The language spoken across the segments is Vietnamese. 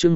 chương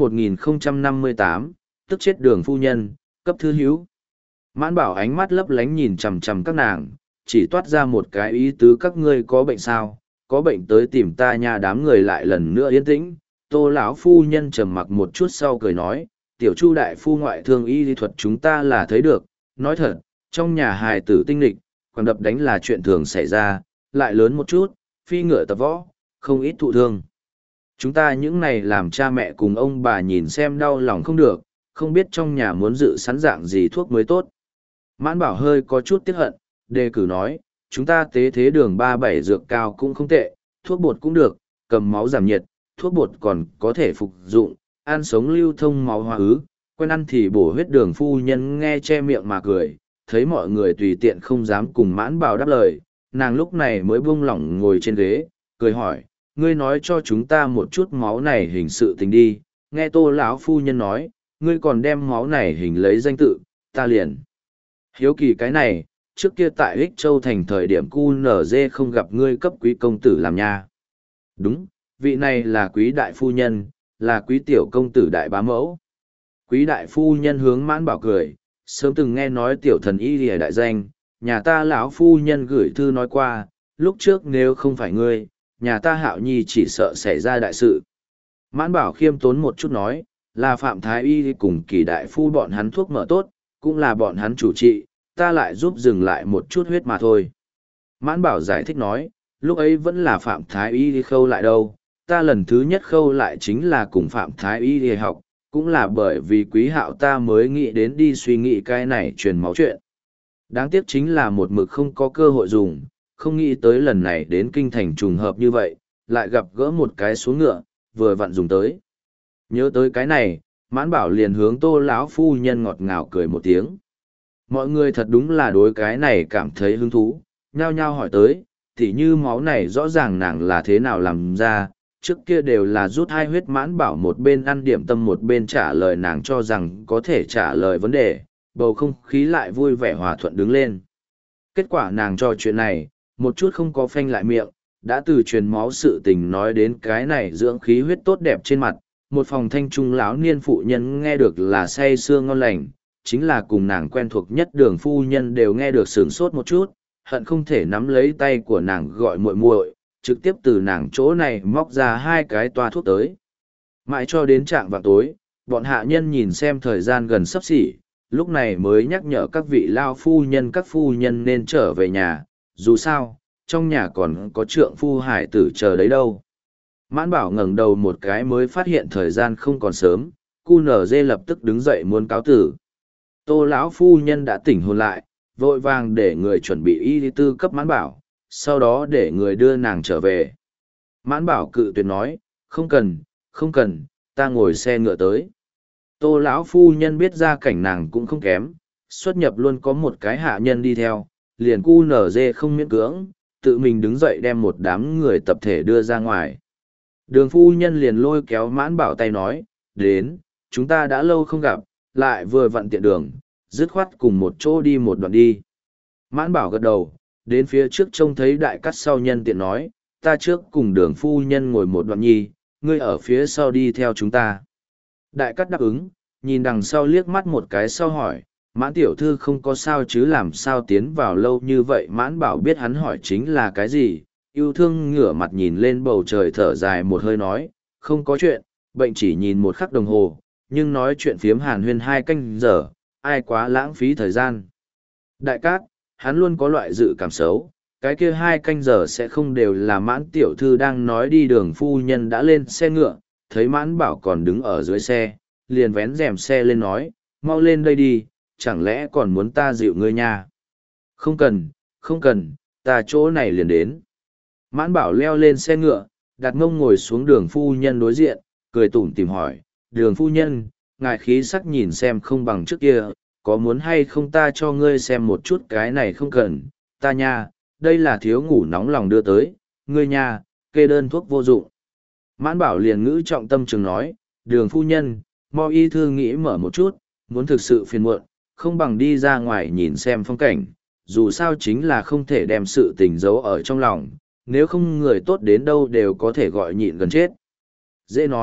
1058, tức chết Đường phu nhân, cấp thư hữu. Mãn Bảo ánh mắt lấp lánh nhìn chằm chằm các nàng, chỉ toát ra một cái ý tứ: các ngươi có bệnh sao, có bệnh tới tìm ta nha. Đám người lại lần nữa yên tĩnh. Tô lão phu nhân trầm mặc một chút sau cười nói: tiểu Chu đại phu ngoại thương y lý thuật chúng ta là thấy được, nói thật, trong nhà hài tử tinh lịch, quẳng đập đánh là chuyện thường xảy ra, lại lớn một chút, phi ngựa tập võ, không ít thụ thương. Chúng ta những này làm cha mẹ cùng ông bà nhìn xem đau lòng không được, không biết trong nhà muốn dự sẵn dạng gì thuốc mới tốt. Mãn Bảo hơi có chút tiếc hận, đề cử nói: chúng ta tế thế đường 37 dược cao cũng không tệ, thuốc bột cũng được, cầm máu giảm nhiệt, thuốc bột còn có thể phục dụng, ăn sống lưu thông máu hóa ứ, quen ăn thì bổ huyết. Đường phu nhân nghe che miệng mà cười, thấy mọi người tùy tiện không dám cùng Mãn Bảo đáp lời, nàng lúc này mới buông lỏng ngồi trên ghế, cười hỏi: ngươi nói cho chúng ta một chút máu này hình sự tình đi. Nghe Tô lão phu nhân nói, ngươi còn đem máu này hình lấy danh tự, ta liền hiếu kỳ cái này, trước kia tại Ích Châu thành thời điểm QNZ không gặp ngươi cấp quý công tử làm nha. Đúng, vị này là quý đại phu nhân, là quý tiểu công tử đại bá mẫu. Quý đại phu nhân hướng Mãn Bảo cười, sớm từng nghe nói tiểu thần y lìa đại danh, nhà ta lão phu nhân gửi thư nói qua, lúc trước nếu không phải ngươi, nhà ta Hạo Nhi chỉ sợ xảy ra đại sự. Mãn Bảo khiêm tốn một chút nói, là Phạm Thái Y cùng Kỳ đại phu bọn hắn thuốc mở tốt, cũng là bọn hắn chủ trị, ta lại giúp dừng lại một chút huyết mà thôi. Mãn Bảo giải thích nói, lúc ấy vẫn là Phạm Thái Y khâu lại đâu, ta lần thứ nhất khâu lại chính là cùng Phạm Thái Y học, cũng là bởi vì Quý Hạo ta mới nghĩ đến đi suy nghĩ cái này truyền máu chuyện. Đáng tiếc chính là một mực không có cơ hội dùng, không nghĩ tới lần này đến kinh thành trùng hợp như vậy, lại gặp gỡ một cái xuống ngựa, vừa vặn dùng tới. Nhớ tới cái này, Mãn Bảo liền hướng Tô lão phu nhân ngọt ngào cười một tiếng. Mọi người thật đúng là đối cái này cảm thấy hứng thú, nhao nhao hỏi tới, thì như máu này rõ ràng nàng là thế nào làm ra, trước kia đều là rút hai huyết. Mãn Bảo một bên ăn điểm tâm một bên trả lời nàng cho rằng có thể trả lời vấn đề, bầu không khí lại vui vẻ hòa thuận đứng lên. Kết quả nàng cho chuyện này, một chút không có phanh lại miệng, đã từ truyền máu sự tình nói đến cái này dưỡng khí huyết tốt đẹp trên mặt. Một phòng thanh trung lão niên phụ nhân nghe được là say sưa ngon lành, chính là cùng nàng quen thuộc nhất Đường phu nhân đều nghe được sửng sốt một chút, hận không thể nắm lấy tay của nàng gọi muội muội, trực tiếp từ nàng chỗ này móc ra hai cái toa thuốc tới. Mãi cho đến trạng vạng tối, bọn hạ nhân nhìn xem thời gian gần sắp xỉ, lúc này mới nhắc nhở các vị lao phu nhân các phu nhân nên trở về nhà, dù sao, trong nhà còn có trượng phu hải tử chờ đấy đâu. Mãn Bảo ngẩng đầu một cái mới phát hiện thời gian không còn sớm, QNZ lập tức đứng dậy muốn cáo tử. Tô lão phu nhân đã tỉnh hồn lại, vội vàng để người chuẩn bị y tư cấp Mãn Bảo, sau đó để người đưa nàng trở về. Mãn Bảo cự tuyệt nói, không cần, không cần, ta ngồi xe ngựa tới. Tô lão phu nhân biết ra cảnh nàng cũng không kém, xuất nhập luôn có một cái hạ nhân đi theo, liền QNZ không miễn cưỡng, tự mình đứng dậy đem một đám người tập thể đưa ra ngoài. Đường phu nhân liền lôi kéo Mãn Bảo tay nói, đến, chúng ta đã lâu không gặp, lại vừa vặn tiện đường, dứt khoát cùng một chỗ đi một đoạn đi. Mãn Bảo gật đầu, đến phía trước trông thấy Đại Cát sau nhân tiện nói, ta trước cùng Đường phu nhân ngồi một đoạn nhi, ngươi ở phía sau đi theo chúng ta. Đại Cát đáp ứng, nhìn đằng sau liếc mắt một cái sau hỏi, Mãn tiểu thư không có sao chứ, làm sao tiến vào lâu như vậy. Mãn Bảo biết hắn hỏi chính là cái gì, yêu thương ngửa mặt nhìn lên bầu trời thở dài một hơi nói, không có chuyện, bệnh chỉ nhìn một khắc đồng hồ, nhưng nói chuyện phiếm hàn huyên 2 canh giờ, ai quá lãng phí thời gian. Đại Cát, hắn luôn có loại dự cảm xấu, cái kia 2 canh giờ sẽ không đều là Mãn tiểu thư đang nói. đi. Đường phu nhân đã lên xe ngựa, thấy Mãn Bảo còn đứng ở dưới xe, liền vén rèm xe lên nói, mau lên đây đi, chẳng lẽ còn muốn ta dịu ngươi nha? Không cần, không cần, ta chỗ này liền đến. Mãn Bảo leo lên xe ngựa, đặt mông ngồi xuống Đường phu nhân đối diện, cười tủm tỉm hỏi, Đường phu nhân, ngài khí sắc nhìn xem không bằng trước kia, có muốn hay không ta cho ngươi xem một chút? Cái này không cần, ta nha, đây là thiếu ngủ nóng lòng đưa tới, ngươi nha, kê đơn thuốc vô dụng. Mãn Bảo liền ngữ trọng tâm trường nói, Đường phu nhân, mau y thư nghĩ mở một chút, muốn thực sự phiền muộn, không bằng đi ra ngoài nhìn xem phong cảnh, dù sao chính là không thể đem sự tình giấu ở trong lòng, nếu không người tốt đến đâu đều có thể gọi nhịn gần chết. Dễ nói,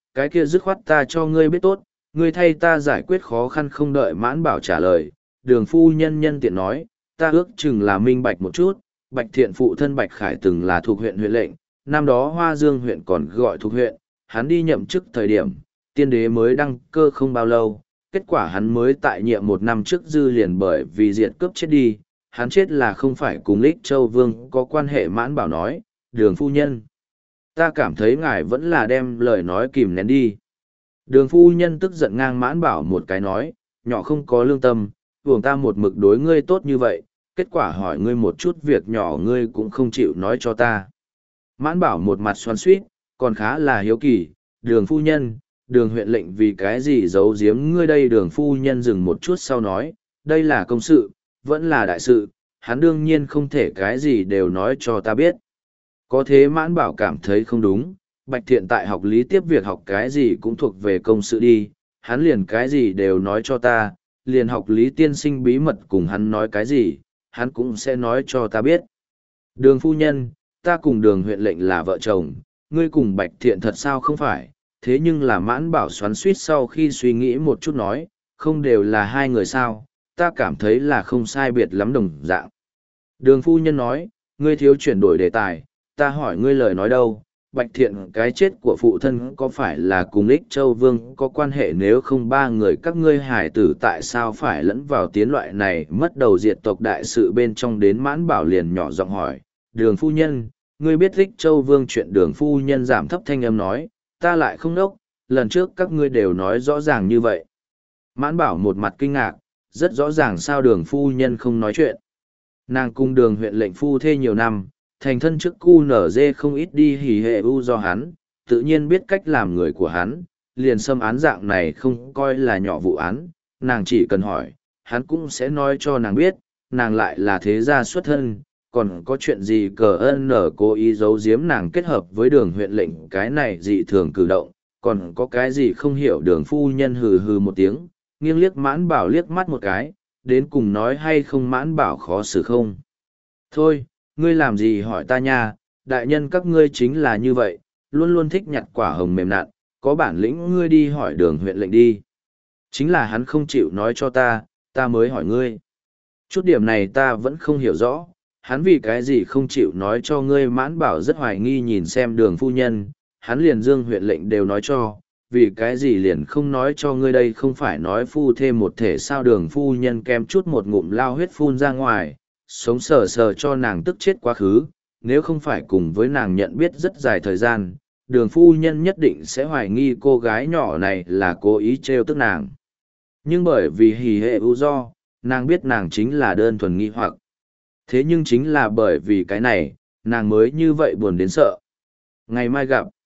cái kia dứt khoát ta cho ngươi biết tốt, ngươi thay ta giải quyết khó khăn. Không đợi Mãn Bảo trả lời, Đường phu nhân nhân tiện nói, ta ước chừng là minh bạch một chút, Bạch Thiện phụ thân Bạch Khải từng là thuộc huyện huyện lệnh, năm đó Hoa Dương huyện còn gọi thuộc huyện, hắn đi nhậm chức thời điểm, tiên đế mới đăng cơ không bao lâu, kết quả hắn mới tại nhiệm một năm trước dư liền bởi vì diệt cướp chết đi, hắn chết là không phải cùng Lích Châu Vương có quan hệ. Mãn Bảo nói, Đường phu nhân, ta cảm thấy ngài vẫn là đem lời nói kìm nén đi. Đường phu nhân tức giận ngang Mãn Bảo một cái nói, nhỏ không có lương tâm, buồng ta một mực đối ngươi tốt như vậy, kết quả hỏi ngươi một chút việc nhỏ ngươi cũng không chịu nói cho ta. Mãn Bảo một mặt xoắn xuýt, còn khá là hiếu kỳ, Đường phu nhân, Đường huyện lệnh vì cái gì giấu giếm ngươi đây? Đường phu nhân dừng một chút sau nói, đây là công sự, vẫn là đại sự, hắn đương nhiên không thể cái gì đều nói cho ta biết. Có thế Mãn Bảo cảm thấy không đúng, Bạch Thiện tại học lý tiếp việc học cái gì cũng thuộc về công sự đi, hắn liền cái gì đều nói cho ta, liền học lý tiên sinh bí mật cùng hắn nói cái gì, hắn cũng sẽ nói cho ta biết. Đường phu nhân, ta cùng Đường huyện lệnh là vợ chồng, ngươi cùng Bạch Thiện thật sao không phải, thế nhưng là Mãn Bảo xoắn suýt sau khi suy nghĩ một chút nói, không đều là hai người sao, ta cảm thấy là không sai biệt lắm đồng dạng. Đường phu nhân nói, ngươi thiếu chuyển đổi đề tài, ta hỏi ngươi lời nói đâu, Bạch Thiện cái chết của phụ thân có phải là cùng Lích Châu Vương có quan hệ? Nếu không ba người các ngươi hải tử tại sao phải lẫn vào tiến loại này mất đầu diệt tộc đại sự bên trong? Đến Mãn Bảo liền nhỏ giọng hỏi, Đường phu nhân, ngươi biết Lích Châu Vương chuyện? Đường phu nhân giảm thấp thanh âm nói, ta lại không đốc, lần trước các ngươi đều nói rõ ràng như vậy. Mãn Bảo một mặt kinh ngạc, rất rõ ràng sao Đường phu nhân không nói chuyện. Nàng cùng Đường huyện lệnh phu thê nhiều năm, thành thân trước cu nở dê không ít đi hỉ hệ u do hắn, tự nhiên biết cách làm người của hắn, liền xâm án dạng này không coi là nhỏ vụ án, nàng chỉ cần hỏi, hắn cũng sẽ nói cho nàng biết, nàng lại là thế gia xuất thân, còn có chuyện gì cờ ơn nở cố ý giấu giếm nàng kết hợp với Đường huyện lệnh cái này dị thường cử động, còn có cái gì không hiểu? Đường phu nhân hừ hừ một tiếng, nghiêng liếc Mãn Bảo liếc mắt một cái, đến cùng nói hay không? Mãn Bảo khó xử không? Thôi, ngươi làm gì hỏi ta nha, đại nhân các ngươi chính là như vậy, luôn luôn thích nhặt quả hồng mềm nặn, có bản lĩnh ngươi đi hỏi Đường huyện lệnh đi. Chính là hắn không chịu nói cho ta mới hỏi ngươi. Chút điểm này ta vẫn không hiểu rõ, hắn vì cái gì không chịu nói cho ngươi? Mãn Bảo rất hoài nghi nhìn xem Đường phu nhân, hắn liền Dương huyện lệnh đều nói cho, vì cái gì liền không nói cho ngươi đây? Không phải nói phu thêm một thể sao? Đường phu nhân kem chút một ngụm lao huyết phun ra ngoài, sống sờ sờ cho nàng tức chết quá khứ, nếu không phải cùng với nàng nhận biết rất dài thời gian, Đường phu nhân nhất định sẽ hoài nghi cô gái nhỏ này là cố ý trêu tức nàng. Nhưng bởi vì hỉ hệ ưu do, nàng biết nàng chính là đơn thuần nghi hoặc. Thế nhưng chính là bởi vì cái này, nàng mới như vậy buồn đến sợ. Ngày mai gặp.